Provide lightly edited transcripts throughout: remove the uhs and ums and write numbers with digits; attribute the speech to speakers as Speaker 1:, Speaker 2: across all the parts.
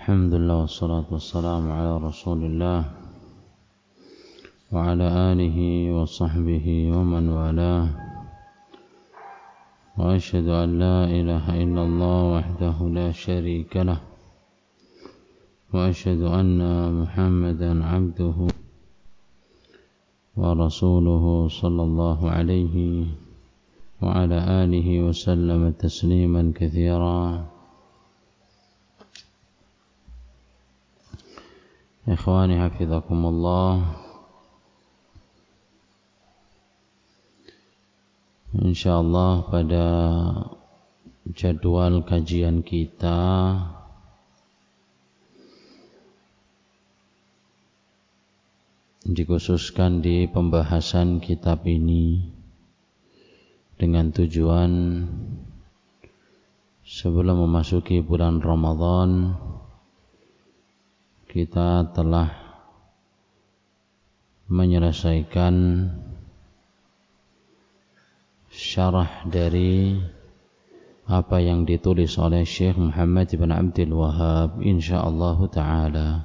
Speaker 1: Alhamdulillah wassalatu wassalamu ala Rasulillah wa ala alihi wa sahbihi wa man walah. Wa asyhadu an la ilaha illallah wahdahu la syarika lah wa asyhadu anna Muhammadan abduhu wa rasuluhu sallallahu alaihi wa ala alihi wa sallama tasliman katsira. Ikhwani hafizakumullah, insyaallah pada jadwal kajian kita dikhususkan di pembahasan kitab ini dengan tujuan sebelum memasuki bulan Ramadan kita telah menyelesaikan syarah dari apa yang ditulis oleh Syekh Muhammad ibn Abdul Wahhab insyaallah ta'ala.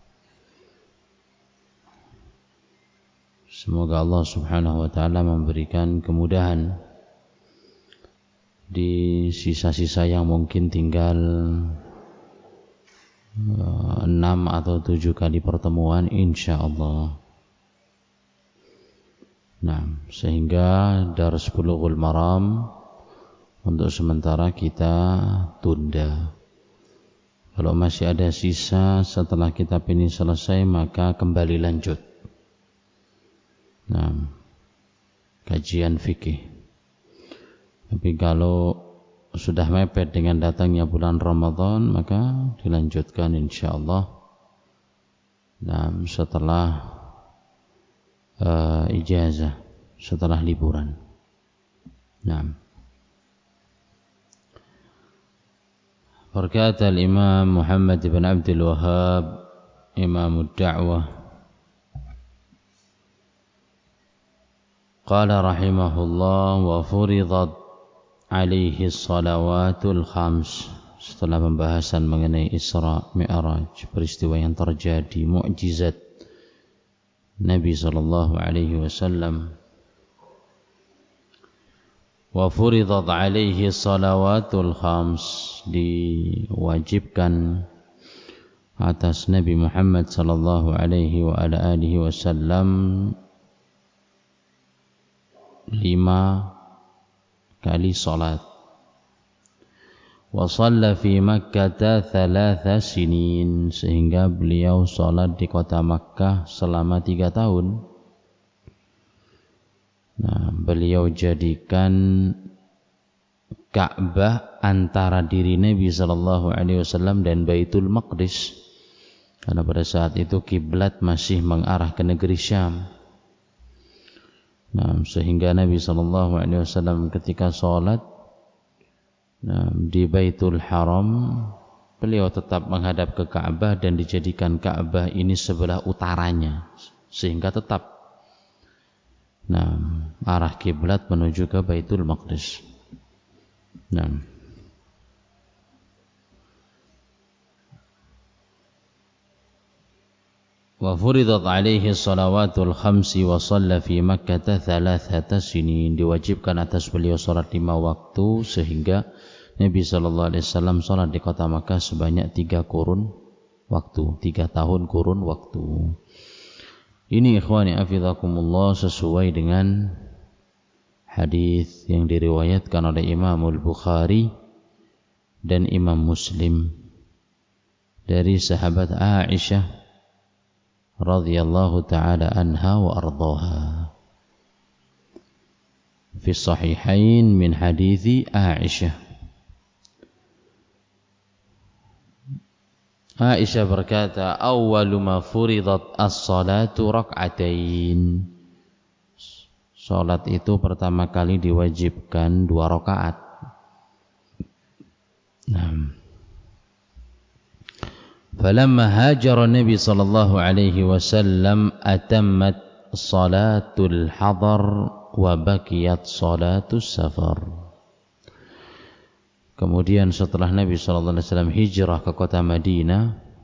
Speaker 1: Semoga Allah subhanahu wa ta'ala memberikan kemudahan di sisa-sisa yang mungkin tinggal 6 atau 7 kali pertemuan insyaallah. Nah, sehingga Dars Bulughul Maram untuk sementara kita tunda. Kalau masih ada sisa setelah kitab ini selesai maka kembali lanjut. Nah, kajian fikih. Tapi kalau sudah mepet dengan datangnya bulan Ramadan maka dilanjutkan insyaallah. Nah, setelah ijazah, setelah liburan. Nah, berkata Imam Muhammad ibn Abdul Wahhab Imam ad-Da'wah qala rahimahullah wa furidat alaihi salawatul khams. Setelah pembahasan mengenai Isra Mi'raj, peristiwa yang terjadi, mukjizat Nabi sallallahu alaihi wasallam, wa furidat alaihi salawatul khams, diwajibkan atas Nabi Muhammad sallallahu alaihi wa ala alihi wasallam 5 kali salat. Wa shalla fi Makkah 3 sinin, sehingga beliau salat di kota Makkah selama 3 tahun. Nah, beliau jadikan Ka'bah antara diri Nabi sallallahu alaihi wasallam dan Baitul Maqdis, karena pada saat itu kiblat masih mengarah ke negeri Syam. Nah, sehingga Nabi sallallahu alaihi wasallam ketika salat di Baitul Haram, beliau tetap menghadap ke Ka'bah dan dijadikan Ka'bah ini sebelah utaranya, sehingga tetap arah kiblat menuju ke Baitul Maqdis. Wa furidat alaihi salawatul khamsi wa shalla fi Makkah 3 sinin, diwajibkan atas beliau salat 5 waktu, sehingga Nabi sallallahu alaihi wasallam salat di kota Makkah sebanyak 3 kurun waktu, 3 tahun kurun waktu. Ini ikhwani hafizakumullah sesuai dengan hadis yang diriwayatkan oleh Imam Al-Bukhari dan Imam Muslim dari sahabat Aisyah radhiyallahu ta'ala anha wa ardhaha fi sahihain min hadithi Aisyah. Aisyah berkata, awwalu ma furidat as-salatu rak'atain. Salat itu pertama kali diwajibkan 2 rakaat. Falamma hajara Nabi sallallahu alaihi wasallam atammat salatul hadar wa baqiyat salatus safar. Kemudian setelah Nabi sallallahu alaihi wasallam hijrah ke kota Madinah,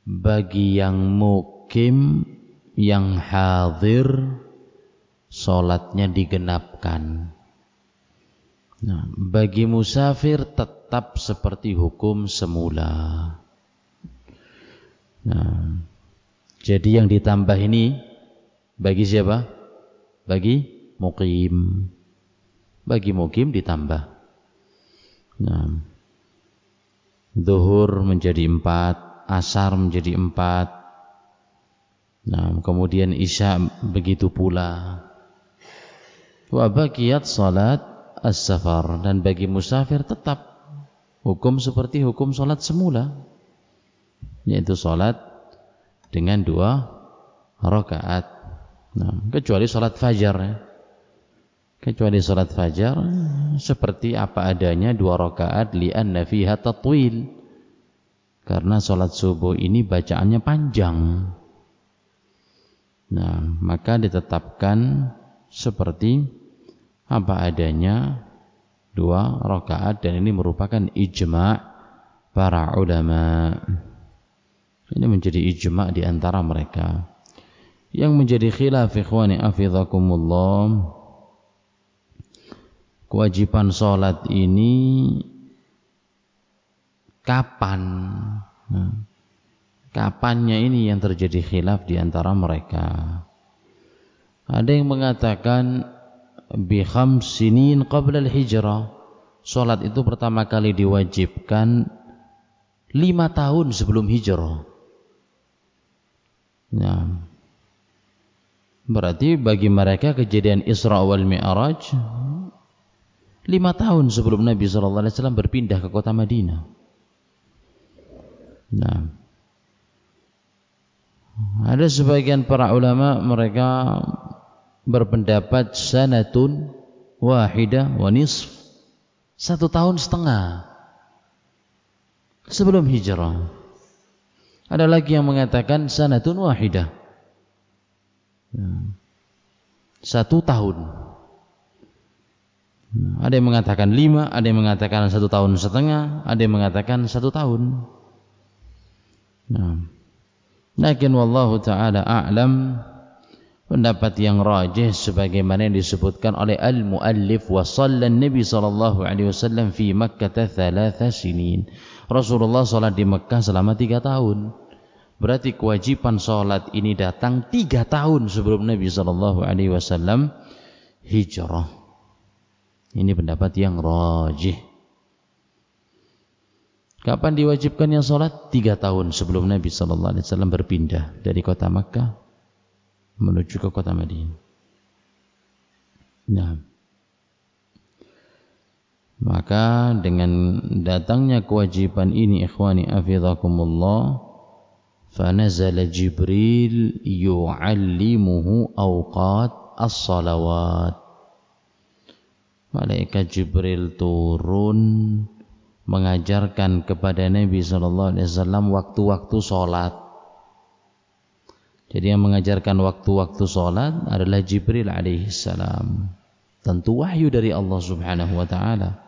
Speaker 1: bagi yang mukim, yang hadir, sholatnya digenapkan. Nah, bagi musafir tetap seperti hukum semula. Nah, jadi yang ditambah ini bagi siapa? Bagi mukim. Bagi mukim ditambah. Nah, zuhur menjadi 4, asar menjadi 4. Nah, kemudian isya begitu pula. Wa baqiyat salat as-safar, dan bagi musafir tetap hukum seperti hukum salat semula, yaitu salat dengan 2 rakaat. Nah, kecuali salat fajar ya. Kecuali salat fajar seperti apa adanya 2 rakaat li'anna fiha tatwil, karena salat subuh ini bacaannya panjang. Nah, maka ditetapkan seperti apa adanya 2 rakaat, dan ini merupakan ijma' para ulama. Ini menjadi ijma' di antara mereka. Yang menjadi khilaf ikhwani hafizakumullah, kewajiban sholat ini kapan? Nah, kapannya ini yang terjadi khilaf di antara mereka. Ada yang mengatakan bi khamsinin qabla al-hijrah, sholat itu pertama kali diwajibkan 5 tahun sebelum hijrah. Nah, berarti bagi mereka kejadian Isra wal Mi'raj 5 tahun sebelum Nabi SAW berpindah ke kota Madinah. Nah, ada sebagian para ulama mereka berpendapat sanatun wahidah wa nisf, 1,5 tahun sebelum hijrah. Ada lagi yang mengatakan sanatun wahidah, 1 tahun. Ada yang mengatakan 5, ada yang mengatakan 1,5 tahun, ada yang mengatakan 1 tahun. Nah, lakin wallahu ta'ala a'lam, pendapat yang rajih sebagaimana yang disebutkan oleh al-muallif, wa sallan Nabi sallallahu alaihi wasallam fi Makkah 3 sinin. Rasulullah salat di Mekah selama 3 tahun. Berarti kewajiban salat ini datang 3 tahun sebelum Nabi sallallahu alaihi wasallam hijrah. Ini pendapat yang rajih. Kapan diwajibkannya salat? 3 tahun sebelum Nabi sallallahu alaihi wasallam berpindah dari kota Makkah menuju ke kota Madinah. Nah, maka dengan datangnya kewajiban ini ikhwani hafizakumullah, fanazala Jibril yu'allimuhu awqat as-salawat. Malaikat Jibril turun mengajarkan kepada Nabi sallallahu alaihi wasallam waktu-waktu salat. Jadi yang mengajarkan waktu-waktu salat adalah Jibril alaihi salam. Tentu wahyu dari Allah Subhanahu wa taala.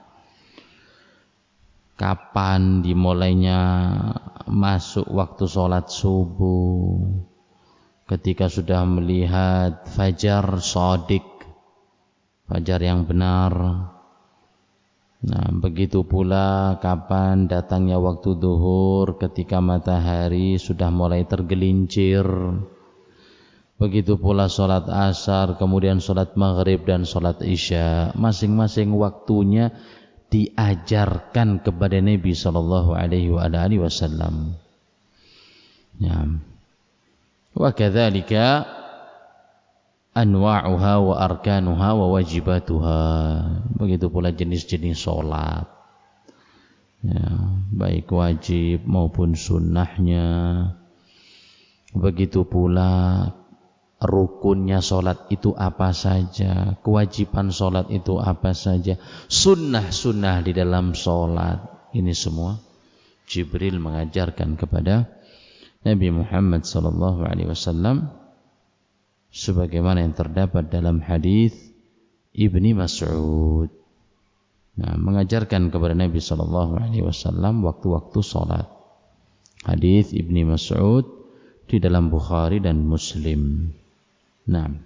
Speaker 1: Kapan dimulainya masuk waktu salat subuh? Ketika sudah melihat fajar shadiq, fajar yang benar. Nah, begitu pula kapan datangnya waktu zuhur, ketika matahari sudah mulai tergelincir. Begitu pula sholat asar, kemudian sholat maghrib dan sholat isya. Masing-masing waktunya diajarkan kepada Nabi sallallahu alaihi wasallam. Ya. Wa kadzalika anwa'uha wa arkanuha wa wajibatuha. Begitu pula jenis-jenis sholat, ya, baik wajib maupun sunnahnya. Begitu pula rukunnya sholat itu apa saja, kewajiban sholat itu apa saja, sunnah-sunnah di dalam sholat. Ini semua Jibril mengajarkan kepada Nabi Muhammad SAW, sebagaimana yang terdapat dalam hadis Ibni Mas'ud. Nah, mengajarkan kepada Nabi SAW waktu-waktu sholat. Hadis Ibnu Mas'ud di dalam Bukhari dan Muslim. Naam.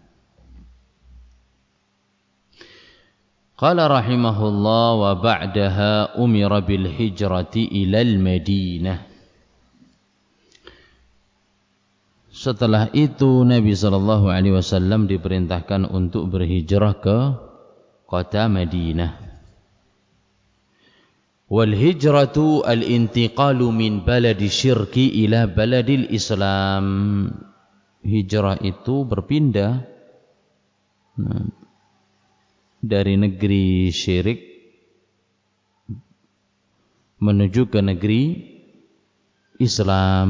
Speaker 1: Qala rahimahullah wa ba'daha umira bil hijrati ilal Madinah. Setelah itu Nabi SAW diperintahkan untuk berhijrah ke kota Madinah. Wal hijratu al-intiqalu min baladi syirki ila baladil Islam. Hijrah itu berpindah dari negeri syirik menuju ke negeri Islam.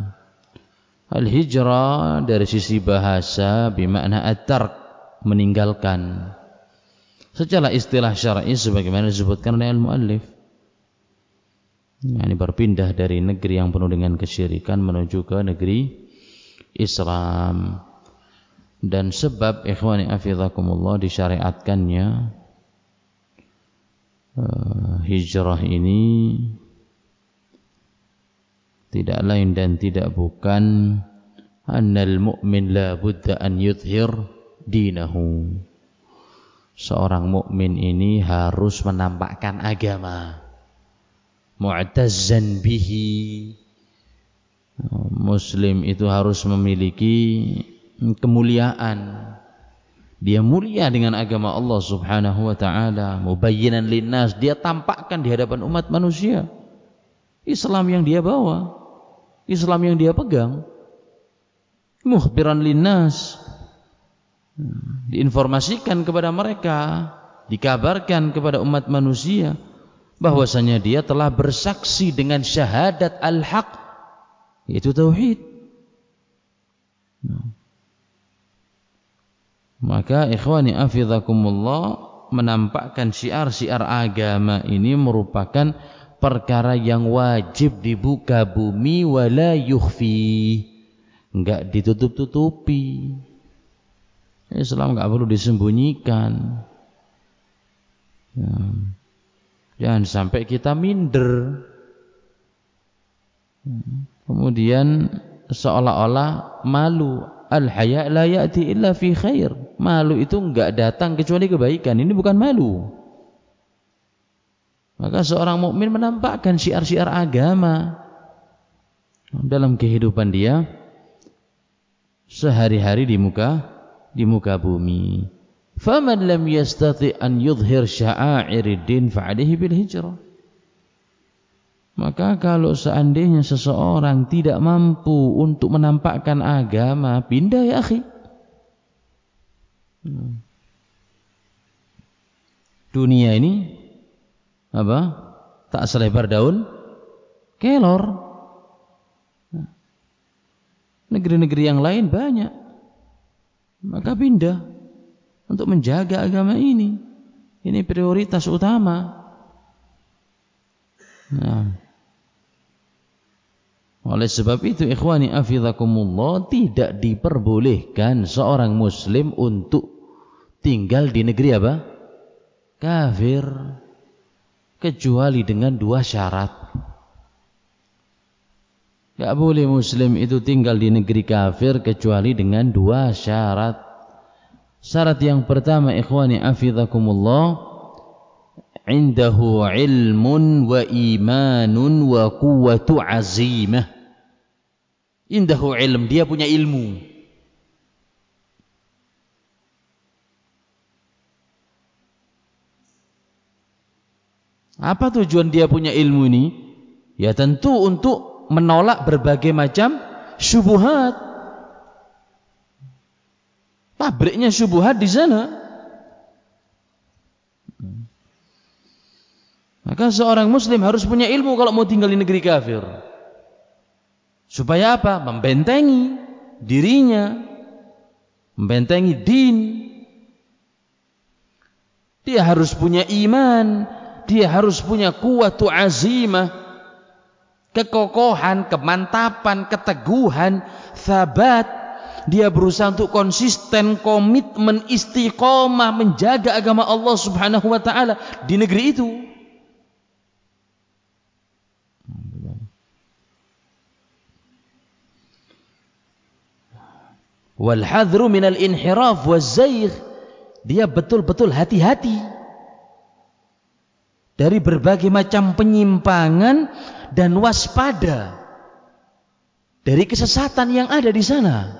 Speaker 1: Al-hijrah dari sisi bahasa bermakna at-tark, meninggalkan. Secara istilah syar'i sebagaimana disebutkan oleh al-muallif, yakni berpindah dari negeri yang penuh dengan kesyirikan menuju ke negeri Islam. Dan sebab ikhwani afizakumullah disyariatkannya hijrah ini tidak lain dan tidak bukan annal mu'min la budda an yudhhir dinahu. Seorang mukmin ini harus menampakkan agama, mu'tazzan bihi. Muslim itu harus memiliki kemuliaan. Dia mulia dengan agama Allah Subhanahu wa taala, mubayyinan linnas, dia tampakkan di hadapan umat manusia Islam yang dia bawa, Islam yang dia pegang. Mukhbiran linnas, diinformasikan kepada mereka, dikabarkan kepada umat manusia bahwasanya dia telah bersaksi dengan syahadat al-haq, yaitu tauhid. Maka ikhwani afizakumullah, menampakkan syiar-syiar agama ini merupakan perkara yang wajib dibuka bumi wala yukhfi, enggak ditutup-tutupi. Islam enggak perlu disembunyikan. Jangan sampai kita minder, kemudian seolah-olah malu. Al-haya la ya'ti illa fi khair. Malu itu enggak datang kecuali kebaikan. Ini bukan malu. Maka seorang mukmin menampakkan syiar-syiar agama dalam kehidupan dia sehari-hari di muka bumi. Faman lam yastati an yudhhir sya'airid din fa'alaihi bil hijrah. Maka kalau seandainya seseorang tidak mampu untuk menampakkan agama, pindah ya akhi. Dunia ini apa? Tak selebar daun kelor. Negeri-negeri yang lain banyak. Maka pindah untuk menjaga agama ini. Ini prioritas utama. Oleh sebab itu ikhwani afizakumullah, tidak diperbolehkan seorang muslim untuk tinggal di negeri apa? Kafir, kecuali dengan dua syarat. Tidak boleh muslim itu tinggal di negeri kafir kecuali dengan dua syarat. Syarat yang pertama ikhwani afizakumullah, indahu ilmun wa imanun wa quwwatu azimah. Indahu ilm, dia punya ilmu. Apa tujuan dia punya ilmu ini? Ya tentu untuk menolak berbagai macam syubhat. Pabriknya syubhat di sana. Maka seorang muslim harus punya ilmu kalau mau tinggal di negeri kafir. Supaya apa? Membentengi dirinya, membentengi din. Dia harus punya iman, dia harus punya quwwatu azimah, kekokohan, kemantapan, keteguhan, sabat. Dia berusaha untuk konsisten, komitmen, istiqomah menjaga agama Allah Subhanahu wa taala di negeri itu. Wal hadru minal inhiraf waz-zaigh. Dia betul-betul hati-hati dari berbagai macam penyimpangan dan waspada dari kesesatan yang ada di sana.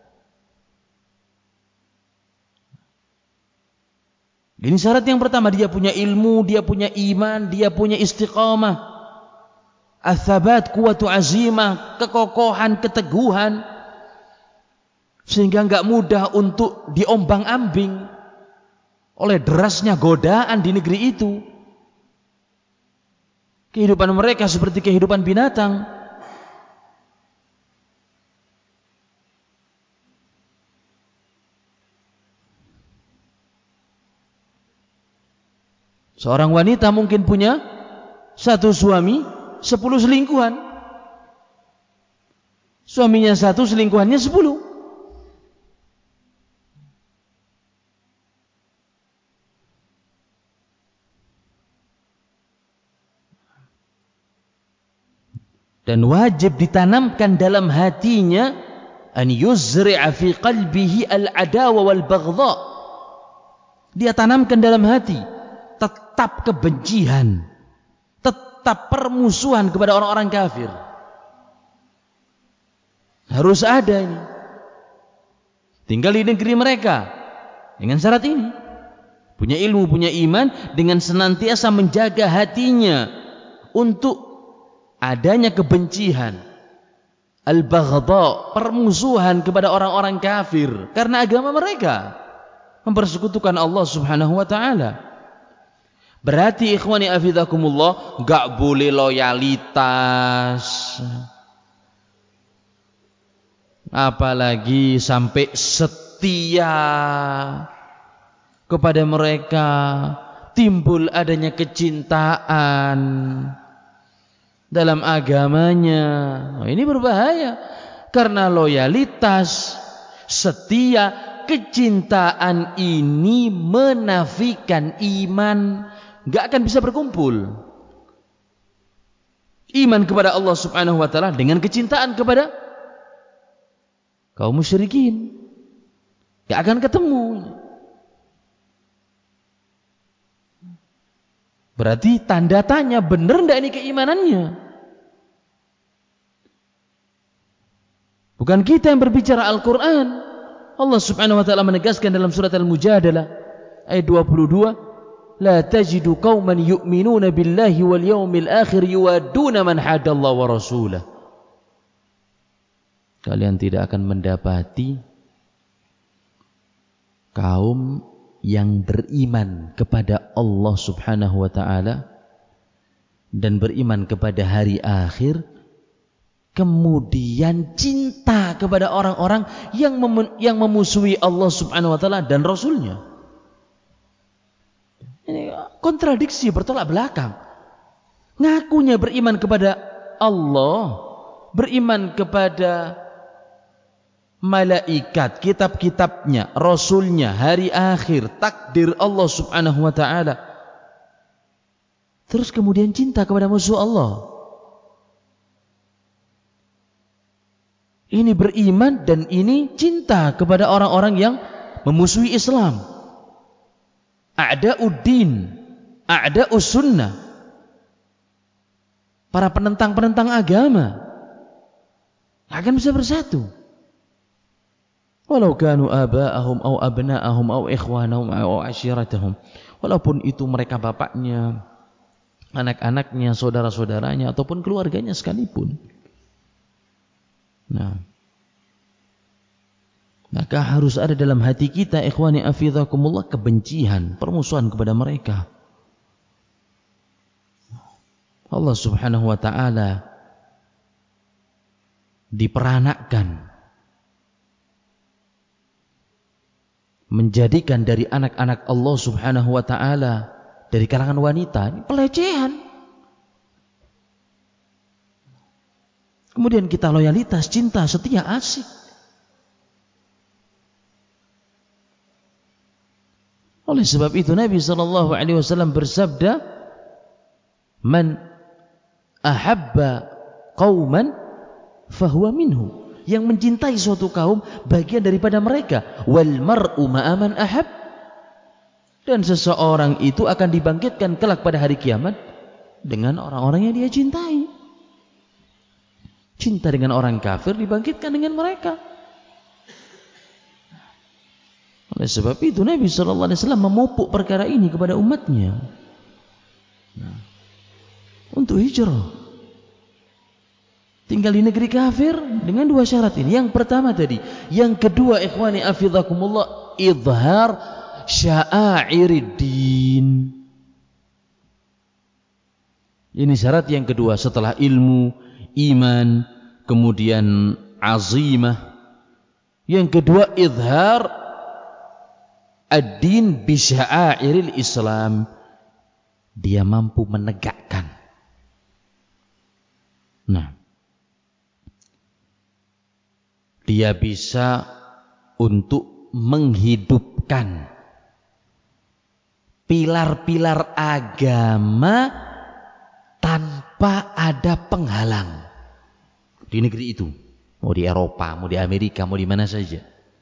Speaker 1: Ini syarat yang pertama, dia punya ilmu, dia punya iman, dia punya istiqamah, ats-tsabat, quwwatu azimah, kekokohan, keteguhan, sehingga enggak mudah untuk diombang-ambing oleh derasnya godaan di negeri itu. Kehidupan mereka seperti kehidupan binatang. Seorang wanita mungkin punya 1 suami, 10 selingkuhan. Suaminya 1, selingkuhannya 10. Dan wajib ditanamkan dalam hatinya an yuzri'a fi qalbihi al-adawa wal baghdha. Dia tanamkan dalam hati tetap kebencian, tetap permusuhan kepada orang-orang kafir. Harus ada ini. Tinggal di negeri mereka dengan syarat ini. Punya ilmu, punya iman, dengan senantiasa menjaga hatinya untuk adanya kebencian, al-baghdha, permusuhan kepada orang-orang kafir karena agama mereka mempersekutukan Allah Subhanahu wa taala. Berarti ikhwani afidakumullah, enggak boleh loyalitas, apalagi sampai setia kepada mereka, timbul adanya kecintaan dalam agamanya. Nah, ini berbahaya karena loyalitas, setia, kecintaan ini menafikan iman, enggak akan bisa berkumpul. Iman kepada Allah Subhanahu wa taala dengan kecintaan kepada kaum musyrikin enggak akan ketemu. Berarti tanda tanya, benar enggak ini keimanannya? Bukan kita yang berbicara, Al-Quran. Allah Subhanahu wa taala menegaskan dalam surat Al-Mujadalah ayat 22, la tajidu qauman yu'minuna billahi wal yawmil akhir yuwadduna man hadallahu wa rasulah. Kalian tidak akan mendapati kaum yang beriman kepada Allah Subhanahu wa taala dan beriman kepada hari akhir, kemudian cinta kepada orang-orang yang memusuhi Allah Subhanahu wa taala dan Rasulnya. Ini kontradiksi, bertolak belakang. Ngakunya beriman kepada Allah, beriman kepada malaikat, kitab-kitabnya, Rasulnya, hari akhir, takdir Allah Subhanahu wa ta'ala, terus kemudian cinta kepada musuh Allah. Ini beriman dan ini cinta kepada orang-orang yang memusuhi Islam, a'da'uddin, a'da'us sunnah, para penentang-penentang agama, akan bisa bersatu. Walau kanu aba'ahum au abna'ahum au ikhwanahum au asyiratahum, walaupun itu mereka bapaknya, anak-anaknya, saudara-saudaranya ataupun keluarganya sekalipun. Nah, maka harus ada dalam hati kita, ikhwani afidhakumullah, kebencian, permusuhan kepada mereka. Allah Subhanahu wa ta'ala diperanakkan, menjadikan dari anak-anak Allah Subhanahu wa ta'ala dari kalangan wanita. Ini pelecehan. Kemudian kita loyalitas, cinta, setia, asik. Oleh sebab itu Nabi SAW bersabda, man ahabba qauman fahuwa minhu. yang mencintai suatu kaum bagian daripada mereka. Wal mar'u ma'a man ahab. Dan seseorang itu akan dibangkitkan kelak pada hari kiamat dengan orang-orang yang dia cintai. Cinta dengan orang kafir dibangkitkan dengan mereka. Oleh sebab itu Nabi SAW memupuk perkara ini kepada umatnya. Untuk hijrah. Tinggal di negeri kafir dengan dua syarat ini. Yang pertama tadi. Yang kedua, ikhwani afidhakumullah, idhar sya'airid-din. Ini syarat yang kedua setelah ilmu, iman, kemudian azimah. Yang kedua, idhar ad-din bi sya'airil Islam. Dia mampu menegakkan. Dia bisa untuk menghidupkan pilar-pilar agama tanpa ada penghalang di negeri itu, mau di Eropa, mau di Amerika, mau di mana saja.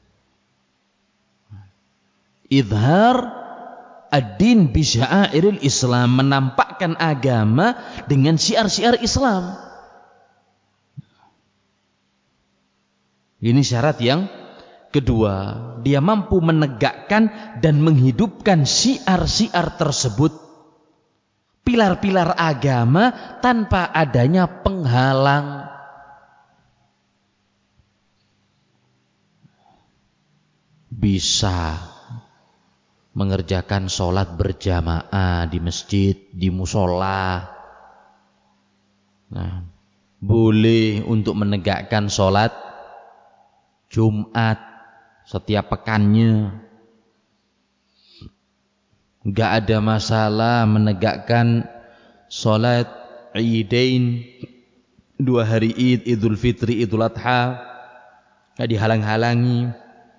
Speaker 1: Idhar ad-din bi sya'airil Islam, menampakkan agama dengan syiar-syiar Islam. Ini syarat yang kedua. Dia mampu menegakkan dan menghidupkan syiar-syiar tersebut, pilar-pilar agama, tanpa adanya penghalang. Bisa mengerjakan sholat berjamaah di masjid, di musola. Boleh untuk menegakkan sholat Jumat setiap pekannya. Enggak ada masalah menegakkan sholat Idain, 2 hari Id, Idul Fitri, Idul Adha, enggak dihalang-halangi.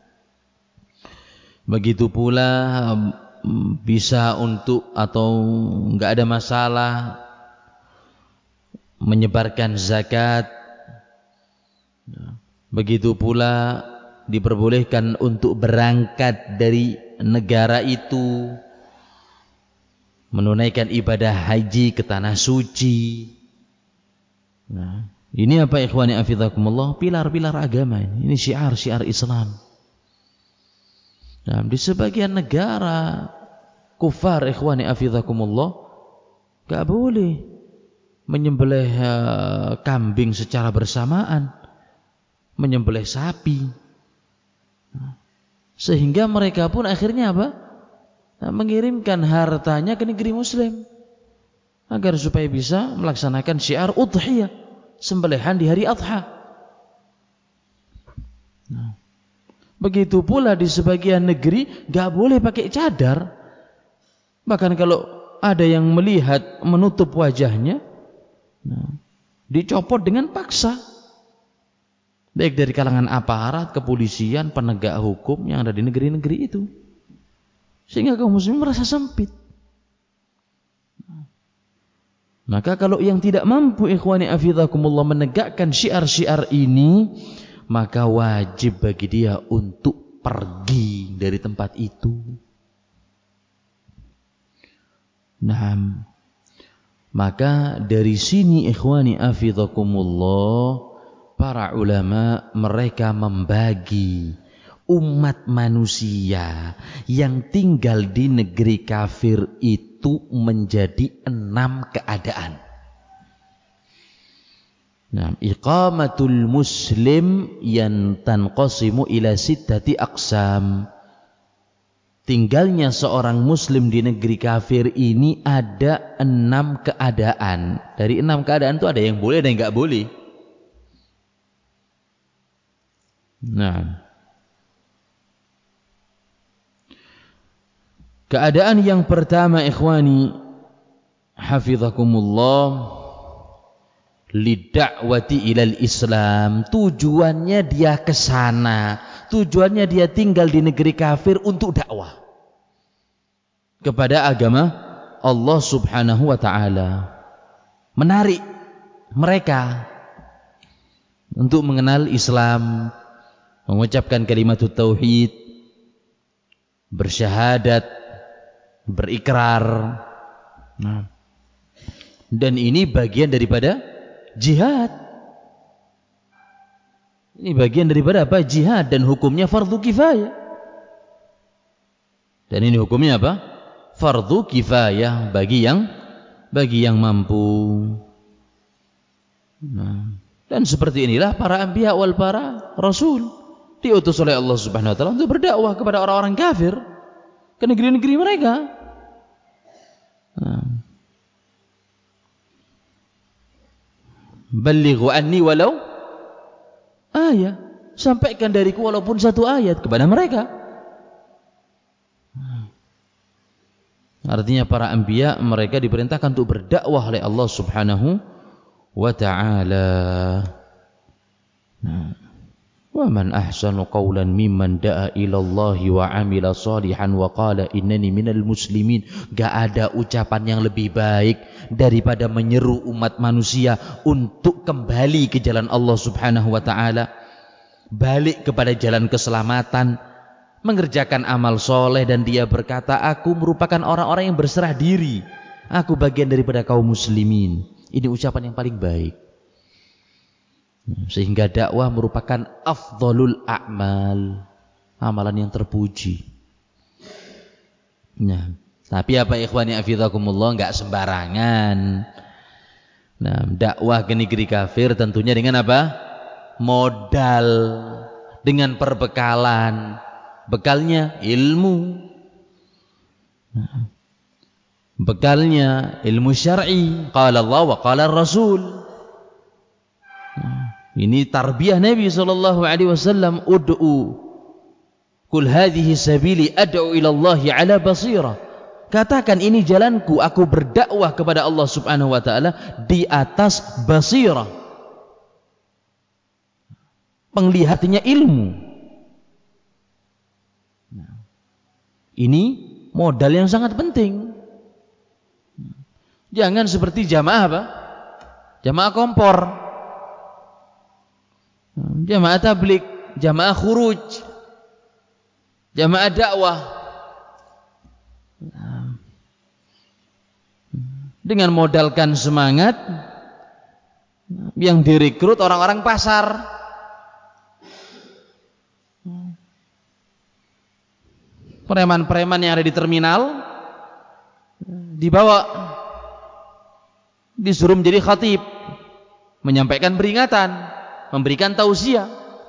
Speaker 1: Begitu pula bisa untuk atau enggak ada masalah menyebarkan zakat. Begitu pula diperbolehkan untuk berangkat dari negara itu, menunaikan ibadah haji ke tanah suci. Ini apa ikhwani afidhakumullah? Pilar-pilar agama ini syiar-syiar Islam. Di sebagian negara kufar ikhwani afidhakumullah, gak boleh menyembelih kambing secara bersamaan, menyembelih sapi, sehingga mereka pun akhirnya apa? Mengirimkan hartanya ke negeri Muslim agar supaya bisa melaksanakan syiar udhiyah, sembelihan di hari Adha. Begitu pula di sebagian negeri gak boleh pakai cadar. Bahkan kalau ada yang melihat menutup wajahnya, dicopot dengan paksa. Baik dari kalangan aparat, kepolisian, penegak hukum yang ada di negeri-negeri itu. Sehingga kaum muslimin merasa sempit. Maka kalau yang tidak mampu ikhwani afidhakumullah menegakkan syiar-syiar ini, maka wajib bagi dia untuk pergi dari tempat itu. Maka dari sini ikhwani afidhakumullah, para ulama mereka membagi umat manusia yang tinggal di negeri kafir itu menjadi 6 keadaan. Iqamatul muslim yang tanqasimu ila 6 aqsam. Tinggalnya seorang muslim di negeri kafir ini ada 6 keadaan. Dari 6 keadaan itu ada yang boleh, ada yang enggak boleh. Keadaan yang pertama ikhwani hafizakumullah, lidda'wati ilal Islam. Tujuannya dia ke sana, tujuannya dia tinggal di negeri kafir untuk dakwah kepada agama Allah Subhanahu wa taala. Menarik mereka untuk mengenal Islam, mengucapkan kalimat tauhid, bersyahadat, berikrar. Nah, dan ini bagian daripada jihad. Ini bagian daripada apa? Jihad, dan hukumnya fardu kifayah. Dan ini hukumnya apa? Fardu kifayah bagi yang mampu. Nah, dan seperti inilah para anbiya wal para rasul diutus oleh Allah Subhanahu wa taala untuk berdakwah kepada orang-orang kafir ke negeri-negeri mereka. Nah, balighu anni walau ayat, sampaikan dariku walaupun satu ayat kepada mereka. Artinya para anbiya mereka diperintahkan untuk berdakwah oleh Allah Subhanahu wa ta'ala. Wa man ahsanu qawlan mimman da'a ila Allah wa 'amila shalihan wa qala innani minal muslimin. Gak ada ucapan yang lebih baik daripada menyeru umat manusia untuk kembali ke jalan Allah Subhanahu wa ta'ala, balik kepada jalan keselamatan, mengerjakan amal soleh, dan dia berkata, aku merupakan orang-orang yang berserah diri, aku bagian daripada kaum muslimin. Ini ucapan yang paling baik. Sehingga dakwah merupakan afdhalul a'mal, amalan yang terpuji. Nah, tapi apa ikhwani afidakumullah, enggak sembarangan. Nah, dakwah ke negeri kafir tentunya dengan apa? Modal, dengan perbekalan. Bekalnya ilmu. Bekalnya ilmu syar'i, qala Allah wa qala Rasul. Ini tarbiyah Nabi sallallahu alaihi wasallam, ud'u kul hadhihi sabili ad'u ila Allah ala basirah. Katakan ini jalanku, aku berdakwah kepada Allah Subhanahu wa taala di atas basirah. Penglihatannya ilmu. Ini modal yang sangat penting. Jangan seperti jamaah apa? Jamaah kompor, jamaah tablik, jamaah khuruj, jamaah dakwah. Dengan modalkan semangat yang direkrut orang-orang pasar. Preman-preman yang ada di terminal dibawa, disuruh menjadi khatib, menyampaikan peringatan, memberikan tausiah.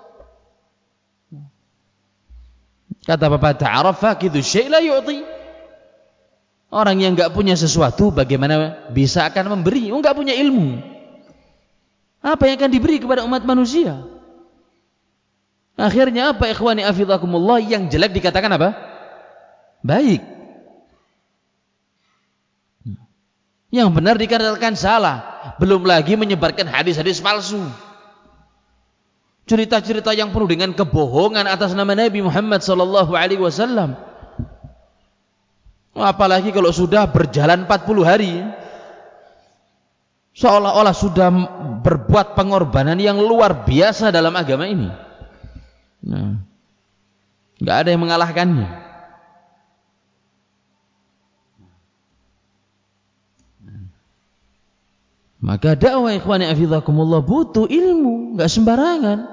Speaker 1: Kata Bapak Ta'araf faqidu syai' la yu'ti. Orang yang enggak punya sesuatu bagaimana bisa akan memberi? Enggak punya ilmu. Apa yang akan diberi kepada umat manusia? Akhirnya apa ikhwani afidakumullah? Yang jelek dikatakan apa? Baik. Yang benar dikatakan salah. Belum lagi menyebarkan hadis-hadis palsu, cerita-cerita yang penuh dengan kebohongan atas nama Nabi Muhammad sallallahu alaihi wasallam. Apalagi kalau sudah berjalan 40 hari, seolah-olah sudah berbuat pengorbanan yang luar biasa dalam agama ini. Nah, enggak ada yang mengalahkannya. Maka dakwah ikhwani afidakumullah butuh ilmu, enggak sembarangan.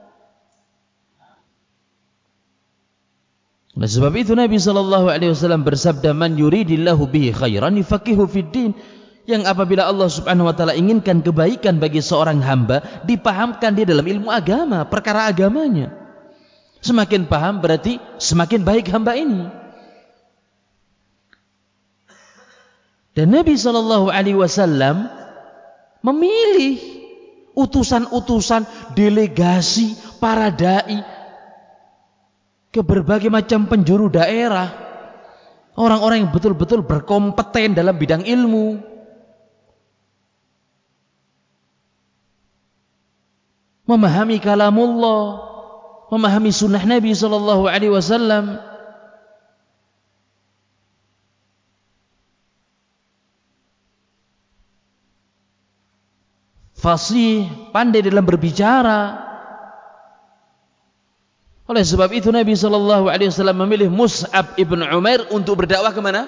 Speaker 1: Oleh sebab itu Nabi sallallahu alaihi wasallam bersabda, man yuridillahu bihi khairan yufaqihu fid din. Yang apabila Allah Subhanahu wa taala inginkan kebaikan bagi seorang hamba, dipahamkan dia dalam ilmu agama, perkara agamanya. Semakin paham berarti semakin baik hamba ini. Dan Nabi sallallahu alaihi wasallam memilih utusan-utusan, delegasi para dai ke berbagai macam penjuru daerah, orang-orang yang betul-betul berkompeten dalam bidang ilmu, memahami kalamullah, memahami sunnah Nabi sallallahu alaihi wasallam. fasih, pandai dalam berbicara. Oleh sebab itu Nabi SAW memilih Mus'ab ibn Umair untuk berdakwah kemana?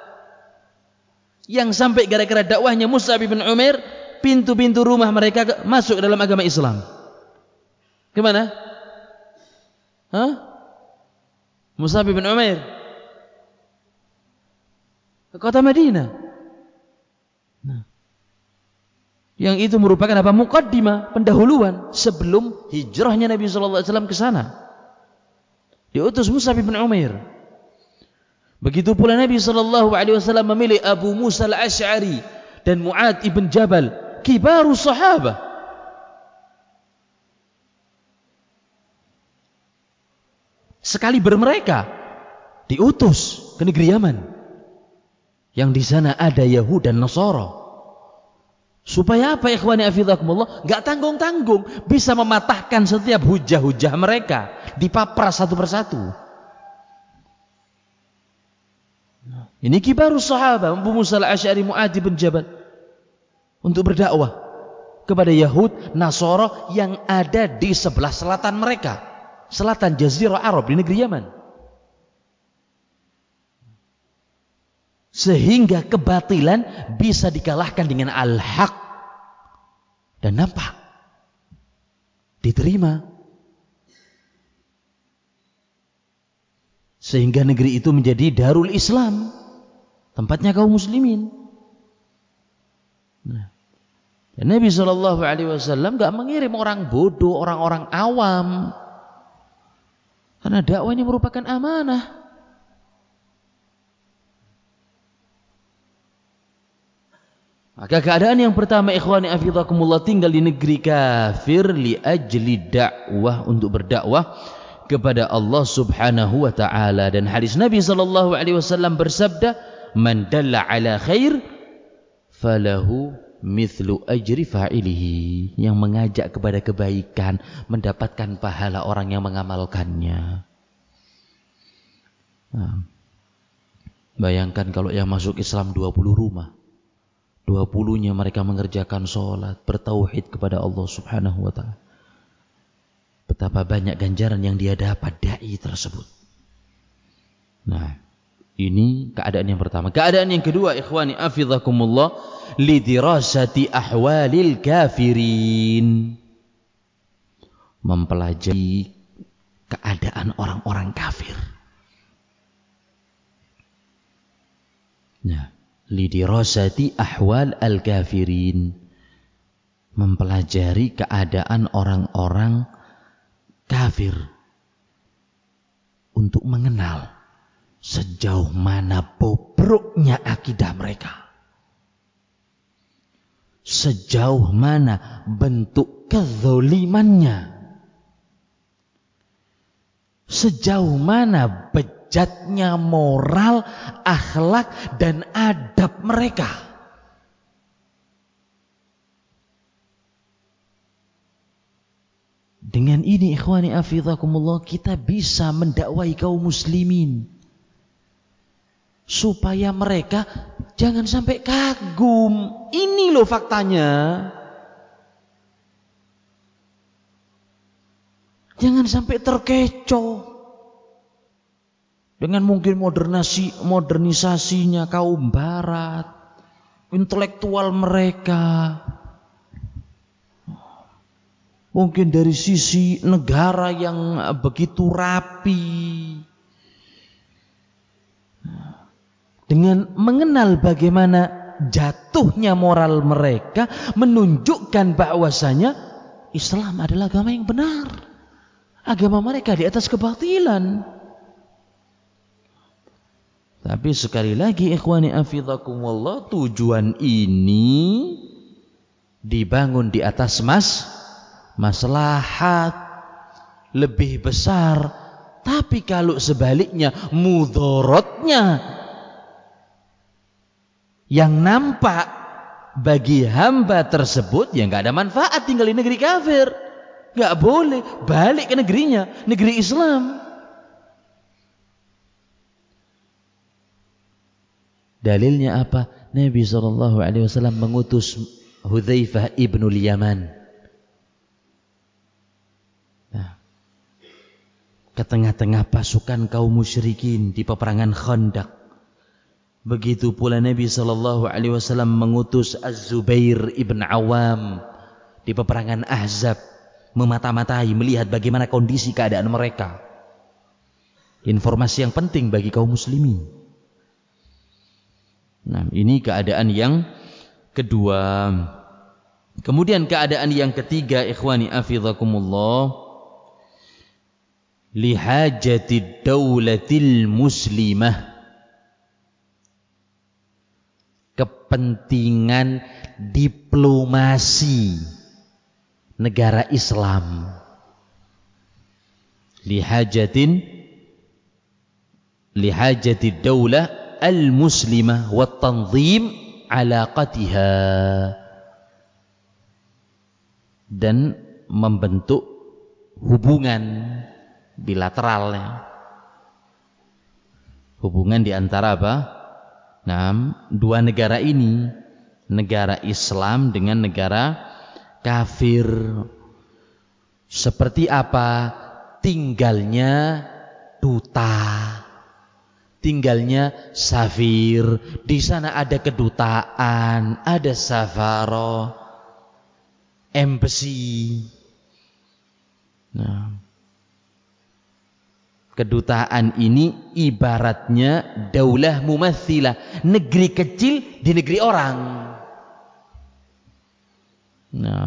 Speaker 1: Yang sampai gara-gara dakwahnya Mus'ab ibn Umair, pintu-pintu rumah mereka masuk dalam agama Islam. Kemana? Mus'ab ibn Umair ke kota Madinah. Yang itu merupakan apa? Muqaddimah, pendahuluan sebelum hijrahnya Nabi SAW ke sana. Diutus Mus'ab bin Umair. Begitu pula Nabi SAW memilih Abu Musa al-Ash'ari dan Mu'ad ibn Jabal, kibaru sahabah. Sekali bermereka diutus ke negeri Yaman, yang di sana ada Yahud dan Nasara. Supaya apa ikhwani afidakumullah? Gak tanggung-tanggung, bisa mematahkan setiap hujah-hujah mereka, dipapras satu persatu. Ini kibarus sahabat, Abu Musa al-Ash'ari, Mu'adz bin Jabal, untuk berdakwah kepada Yahud, Nasara yang ada di sebelah selatan mereka, selatan Jazirah Arab di negeri Yaman. Sehingga kebatilan bisa dikalahkan dengan al-haq, dan nampak diterima, sehingga negeri itu menjadi Darul Islam, tempatnya kaum muslimin. Dan Nabi SAW gak mengirim orang bodoh, orang-orang awam, karena dakwah ini merupakan amanah. Maka keadaan yang pertama ikhwani afidhakumullah, tinggal di negeri kafir li ajli dakwah, untuk berdakwah kepada Allah Subhanahu wa taala. Dan hadis Nabi SAW bersabda, man dalla ala khair falahu mithlu ajri fa'ilihi, yang mengajak kepada kebaikan mendapatkan pahala orang yang mengamalkannya. Bayangkan kalau yang masuk Islam 20 rumah, 20-nya mereka mengerjakan sholat, bertauhid kepada Allah Subhanahu wa ta'ala. Betapa banyak ganjaran yang dia dapat dai tersebut. Nah, ini keadaan yang pertama. Keadaan yang kedua ikhwani afidhakumullah, lidirasati ahwalil kafirin, mempelajari keadaan orang-orang kafir. Nah, lidirasati ahwal al-kafirin, mempelajari keadaan orang-orang kafir, untuk mengenal sejauh mana bobroknya akidah mereka, sejauh mana bentuk kezolimannya, sejauh mana bejatnya moral, akhlak dan adab mereka. Dengan ini ikhwani afidhakumullah, kita bisa mendakwai kaum muslimin supaya mereka jangan sampai kagum. Ini loh faktanya. Jangan sampai terkecoh dengan mungkin modernisasinya kaum barat, intelektual mereka, mungkin dari sisi negara yang begitu rapi. Dengan mengenal bagaimana jatuhnya moral mereka, menunjukkan bahwasanya Islam adalah agama yang benar, agama mereka di atas kebatilan. Tapi sekali lagi ikhwani afidhakumullah, tujuan ini dibangun di atas maslahat lebih besar. Tapi kalau sebaliknya, mudorotnya yang nampak bagi hamba tersebut, ya nggak ada manfaat tinggal di negeri kafir. Nggak boleh, balik ke negerinya, negeri Islam. Dalilnya apa? Nabi SAW mengutus
Speaker 2: Hudzaifah ibnul Yaman. Nah, ke tengah-tengah pasukan kaum musyrikin di peperangan Khandaq. Begitu pula Nabi SAW mengutus Az-Zubair ibn Awam di peperangan Ahzab, memata-matai, melihat bagaimana kondisi keadaan mereka. Informasi yang penting bagi kaum muslimin. Nah, ini keadaan yang kedua. Kemudian keadaan yang ketiga, ikhwani afidhakumullah, lihajati daulatil muslimah, kepentingan diplomasi negara Islam. Lihajati daulah al-muslimah wa tanzim alaqatiha, dan membentuk hubungan bilateral, hubungan di antara apa? Nah, dua negara ini, negara Islam dengan negara kafir. Seperti apa? Tinggalnya duta, tinggalnya safir. Di sana ada kedutaan, ada safaro, embassy. Nah, kedutaan ini ibaratnya daulah mumatsilah, negeri kecil di negeri orang. Nah,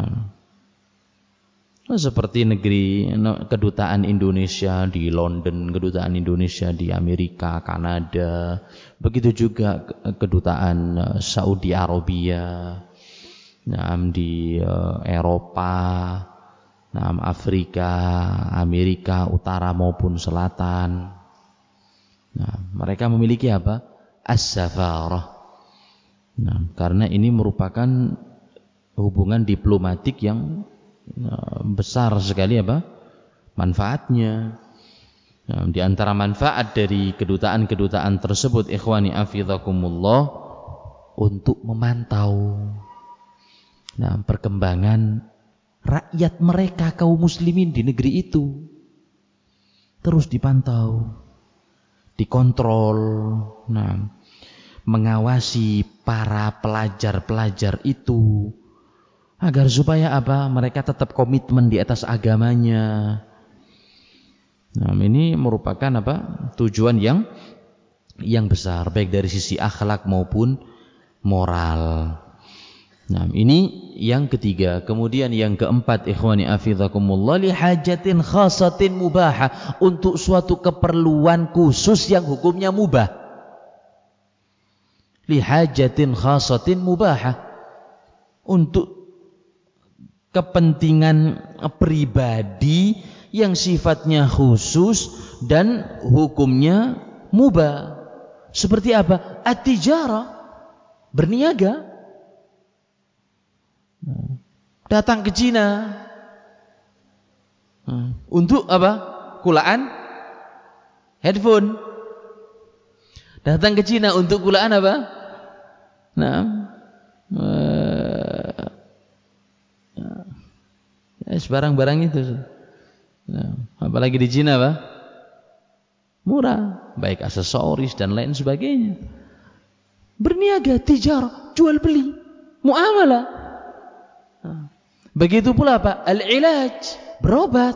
Speaker 2: seperti kedutaan Indonesia di London, kedutaan Indonesia di Amerika, Kanada, begitu juga kedutaan Saudi Arabia, di Eropa, Afrika, Amerika Utara maupun Selatan. Nah, mereka memiliki apa? As-safarah. Nah, karena ini merupakan hubungan diplomatik yang besar sekali apa? Manfaatnya. Nah, di antara manfaat dari kedutaan-kedutaan tersebut, ikhwani afidhakumullah, untuk memantau perkembangan rakyat mereka, kaum muslimin di negeri itu. Terus dipantau, dikontrol, mengawasi para pelajar-pelajar itu, agar supaya apa? Mereka tetap komitmen di atas agamanya. Nah, ini merupakan apa? Tujuan yang besar, baik dari sisi akhlak maupun moral. Nah, ini yang ketiga. Kemudian yang keempat, ikhwani afidhakumullah, lihajatin khasatin mubahah, untuk suatu keperluan khusus yang hukumnya mubah. Lihajatin khasatin mubahah, untuk kepentingan pribadi yang sifatnya khusus dan hukumnya mubah. Seperti apa? At-tijarah, berniaga. Datang ke Cina untuk apa? Kulaan headphone. Datang ke Cina untuk kulaan apa? Barang-barang itu. Apalagi di Cina apa? Murah, baik aksesoris dan lain sebagainya. Berniaga, tijarah, jual beli, muamalah. Begitu pula apa? Al-ilaj, berobat.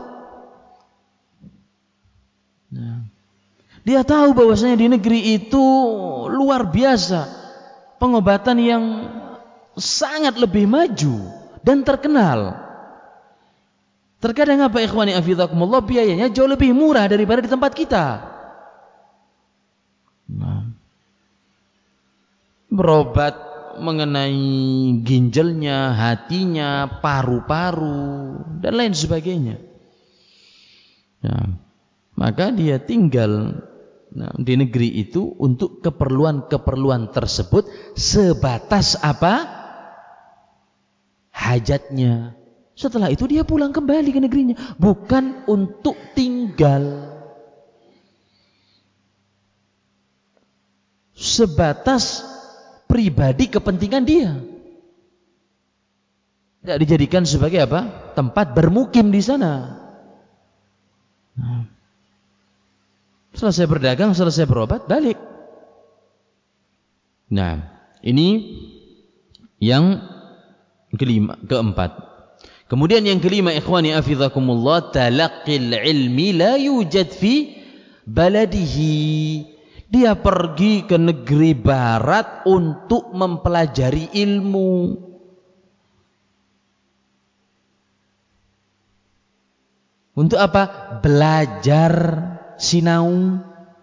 Speaker 2: Dia tahu bahwasanya di negeri itu luar biasa pengobatan yang sangat lebih maju dan terkenal. Terkadang apa, ikhwani afidhakumullah, biayanya jauh lebih murah daripada di tempat kita. Berobat mengenai ginjalnya, hatinya, paru-paru dan lain sebagainya. Maka dia tinggal di negeri itu untuk keperluan-keperluan tersebut sebatas apa? Hajatnya. Setelah itu dia pulang kembali ke negerinya, bukan untuk tinggal. Sebatas pribadi kepentingan dia. Tidak dijadikan sebagai apa? Tempat bermukim di sana. Selesai berdagang, selesai berobat, balik. Nah, ini yang keempat. Kemudian yang kelima, ikhwani afizakumullah, talaqqil ilmi la yujad fi baladihi. Dia pergi ke negeri barat untuk mempelajari ilmu. Untuk apa? Belajar, sinau,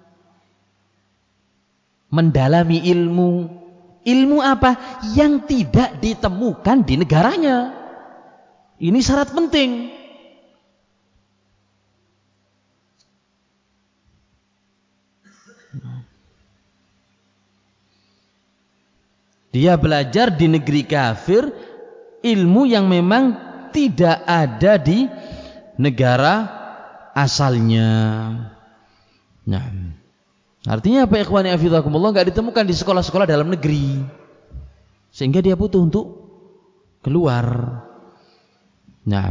Speaker 2: mendalami ilmu. Ilmu apa? Yang tidak ditemukan di negaranya. Ini syarat penting. Dia belajar di negeri kafir ilmu yang memang tidak ada di negara asalnya. Nah, artinya apa, ikhwani hafizakumullah? Enggak ditemukan di sekolah-sekolah dalam negeri, sehingga dia butuh untuk keluar. Nah,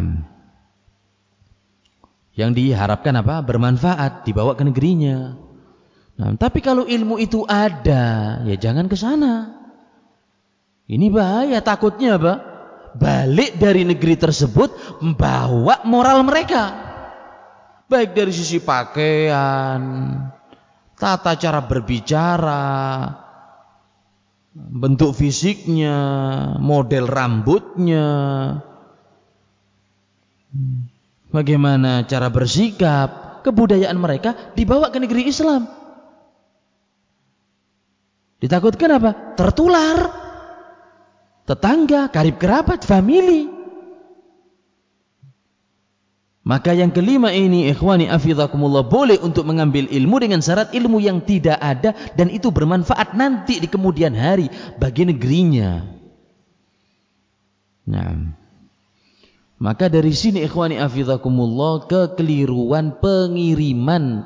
Speaker 2: yang diharapkan apa? Bermanfaat, dibawa ke negerinya. Nah, tapi kalau ilmu itu ada, ya jangan ke sana. Ini bahaya, takutnya apa? Balik dari negeri tersebut membawa moral mereka, baik dari sisi pakaian, tata cara berbicara, bentuk fisiknya, model rambutnya, bagaimana cara bersikap, kebudayaan mereka dibawa ke negeri Islam. Ditakutkan apa? Tertular tetangga, karib kerabat, famili. Maka yang kelima ini, ikhwani afizakumullah, boleh untuk mengambil ilmu dengan syarat ilmu yang tidak ada dan itu bermanfaat nanti di kemudian hari bagi negerinya. Nah, maka dari sini ikhwani afizakumullah, kekeliruan pengiriman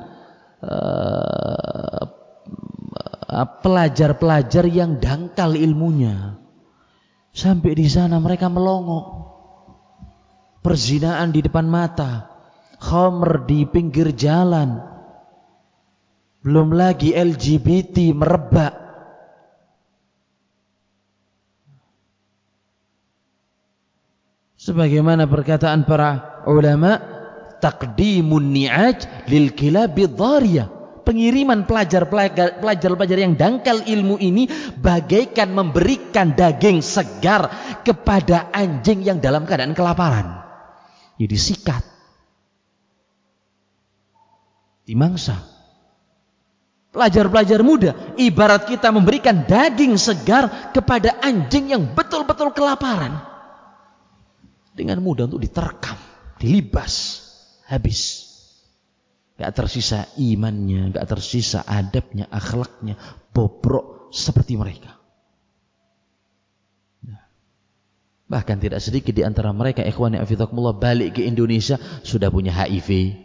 Speaker 2: pelajar-pelajar yang dangkal ilmunya. Sampai di sana mereka melongo. Perzinaan di depan mata, khamr di pinggir jalan, belum lagi LGBT merebak. Sebagaimana perkataan para ulama, taqdimun ni'aj lil kilabid dhariyah. Pengiriman pelajar-pelajar yang dangkal ilmu ini bagaikan memberikan daging segar kepada anjing yang dalam keadaan kelaparan. Jadi sikat, dimangsa. Pelajar-pelajar muda ibarat kita memberikan daging segar kepada anjing yang betul-betul kelaparan. Dengan mudah untuk diterkam, dilibas, habis. Gak tersisa imannya, gak tersisa adabnya, akhlaknya, bobrok seperti mereka. Bahkan tidak sedikit di antara mereka, ikhwani afizakumullah, balik ke Indonesia sudah punya HIV,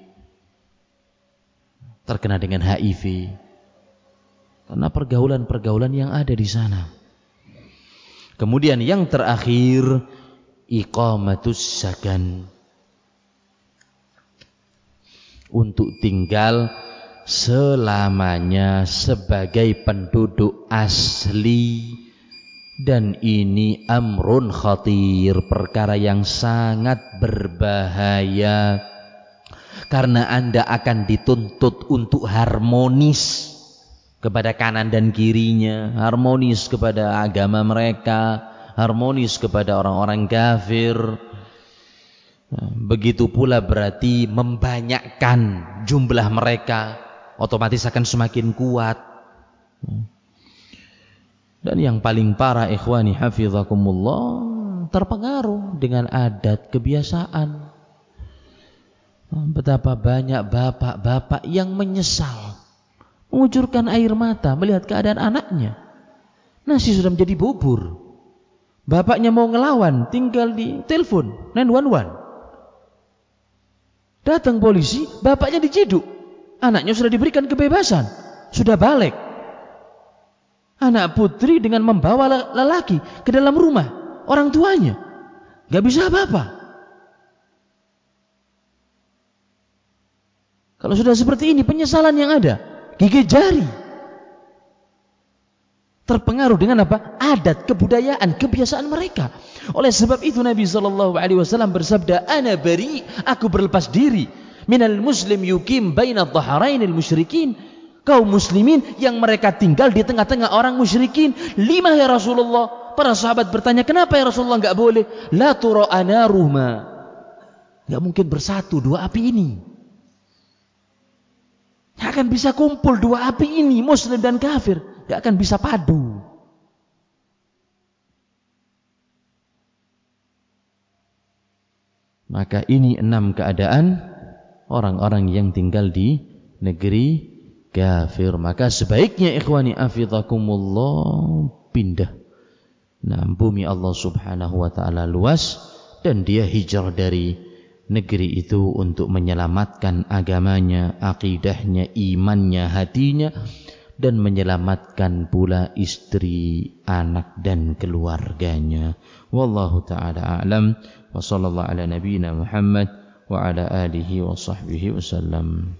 Speaker 2: terkena dengan HIV karena pergaulan-pergaulan yang ada di sana. Kemudian yang terakhir, iqamatus sakan, untuk tinggal selamanya sebagai penduduk asli. Dan ini amrun khatir, perkara yang sangat berbahaya, karena Anda akan dituntut untuk harmonis kepada kanan dan kirinya, harmonis kepada agama mereka, harmonis kepada orang-orang kafir. Begitu pula berarti membanyakkan jumlah mereka, otomatis akan semakin kuat. Dan yang paling parah, ikhwani hafizakumullah, terpengaruh dengan adat kebiasaan. Betapa banyak bapak-bapak yang menyesal, mengucurkan air mata melihat keadaan anaknya. Nasi sudah menjadi bubur, bapaknya mau ngelawan, tinggal di telepon 911. Datang polisi, bapaknya diciduk, anaknya sudah diberikan kebebasan, sudah balik. Anak putri dengan membawa lelaki ke dalam rumah orang tuanya, Gak bisa apa-apa. Kalau sudah seperti ini, penyesalan yang ada, gigit jari. Terpengaruh dengan apa? Adat, kebudayaan, kebiasaan mereka. Oleh sebab itu Nabi SAW bersabda, "Ana bari, aku berlepas diri minal muslim yukim baina dhaharainil musyrikin." Kaum muslimin yang mereka tinggal di tengah-tengah orang musyrikin. 5 ya Rasulullah. Para sahabat bertanya, kenapa ya Rasulullah enggak boleh? La tura anaruma. Enggak mungkin bersatu dua api ini. Enggak akan bisa kumpul dua api ini, muslim dan kafir. Enggak akan bisa padu. Maka ini 6 keadaan orang-orang yang tinggal di negeri kafir. Maka sebaiknya ikhwani afidakumullah pindah. Nah, bumi Allah Subhanahu wa taala luas dan dia hijrah dari negeri itu untuk menyelamatkan agamanya, akidahnya, imannya, hatinya, dan menyelamatkan pula istri, anak dan keluarganya. Wallahu taala a'lam wa sallallahu ala nabiyyina Muhammad wa ala alihi wa sahbihi wasallam.